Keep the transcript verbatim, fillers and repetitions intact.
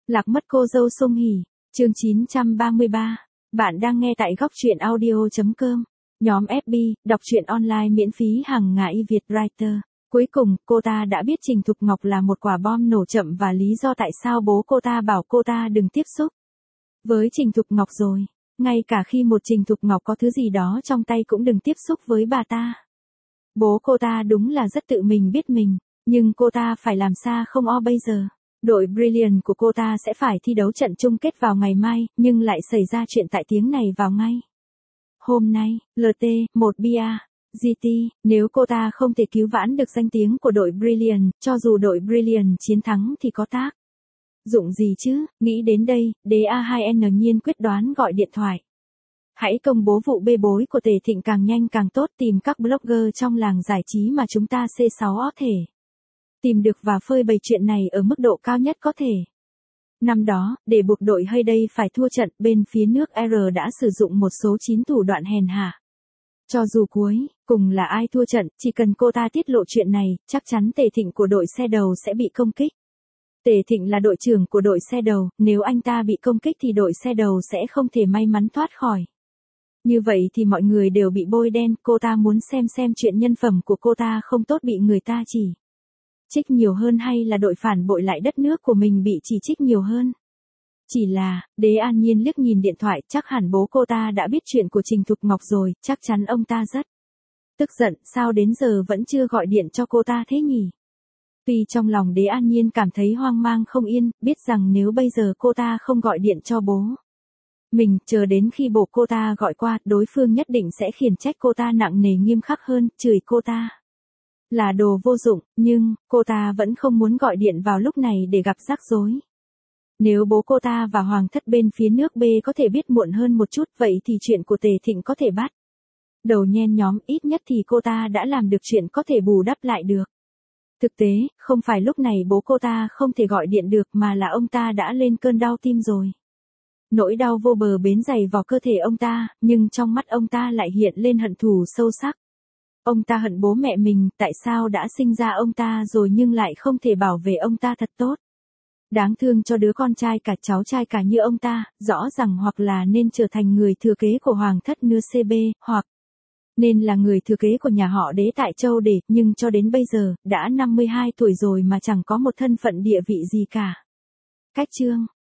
Lạc mất cô dâu Song Hỷ, chương chín trăm ba mươi ba. Bạn đang nghe tại góc truyện audio chấm com. Nhóm ép bê, đọc truyện online miễn phí hàng ngày Việt Writer. Cuối cùng, cô ta đã biết Trình Thục Ngọc là một quả bom nổ chậm và lý do tại sao bố cô ta bảo cô ta đừng tiếp xúc với Trình Thục Ngọc rồi. Ngay cả khi một Trình Thục Ngọc có thứ gì đó trong tay cũng đừng tiếp xúc với bà ta. Bố cô ta đúng là rất tự mình biết mình, nhưng cô ta phải làm sao không o bây giờ. Đội Brilliant của cô ta sẽ phải thi đấu trận chung kết vào ngày mai, nhưng lại xảy ra chuyện tại tiếng này vào ngay hôm nay. lờ tê, một bia, giê tê, nếu cô ta không thể cứu vãn được danh tiếng của đội Brilliant, cho dù đội Brilliant chiến thắng thì có tác dụng gì chứ? Nghĩ đến đây, đế a hai en nhiên quyết đoán gọi điện thoại. Hãy công bố vụ bê bối của Tề Thịnh càng nhanh càng tốt, tìm các blogger trong làng giải trí mà chúng ta xê sáu có thể tìm được và phơi bày chuyện này ở mức độ cao nhất có thể. Năm đó, để buộc đội Hayday phải thua trận, bên phía nước R đã sử dụng một số chín thủ đoạn hèn hạ. Cho dù cuối cùng là ai thua trận, chỉ cần cô ta tiết lộ chuyện này, chắc chắn Tề Thịnh của đội xe đầu sẽ bị công kích. Tề Thịnh là đội trưởng của đội xe đầu, nếu anh ta bị công kích thì đội xe đầu sẽ không thể may mắn thoát khỏi. Như vậy thì mọi người đều bị bôi đen, cô ta muốn xem xem chuyện nhân phẩm của cô ta không tốt bị người ta chỉ trích nhiều hơn hay là đội phản bội lại đất nước của mình bị chỉ trích nhiều hơn. Chỉ là, đế an nhiên liếc nhìn điện thoại, chắc hẳn bố cô ta đã biết chuyện của Trình Thục Ngọc rồi, chắc chắn ông ta rất tức giận, sao đến giờ vẫn chưa gọi điện cho cô ta thế nhỉ? Tuy trong lòng đế an nhiên cảm thấy hoang mang không yên, biết rằng nếu bây giờ cô ta không gọi điện cho bố mình, chờ đến khi bố cô ta gọi qua, đối phương nhất định sẽ khiển trách cô ta nặng nề nghiêm khắc hơn, chửi cô ta là đồ vô dụng, nhưng cô ta vẫn không muốn gọi điện vào lúc này để gặp rắc rối. Nếu bố cô ta và hoàng thất bên phía nước B có thể biết muộn hơn một chút, vậy thì chuyện của Tề Thịnh có thể bắt đầu nhen nhóm, ít nhất thì cô ta đã làm được chuyện có thể bù đắp lại được. Thực tế, không phải lúc này bố cô ta không thể gọi điện được mà là ông ta đã lên cơn đau tim rồi. Nỗi đau vô bờ bến dày vào cơ thể ông ta, nhưng trong mắt ông ta lại hiện lên hận thù sâu sắc. Ông ta hận bố mẹ mình, tại sao đã sinh ra ông ta rồi nhưng lại không thể bảo vệ ông ta thật tốt. Đáng thương cho đứa con trai cả cháu trai cả như ông ta, rõ ràng hoặc là nên trở thành người thừa kế của hoàng thất nưa xê bê, hoặc nên là người thừa kế của nhà họ đế tại châu Để, nhưng cho đến bây giờ, đã năm mươi hai tuổi rồi mà chẳng có một thân phận địa vị gì cả. Cách chương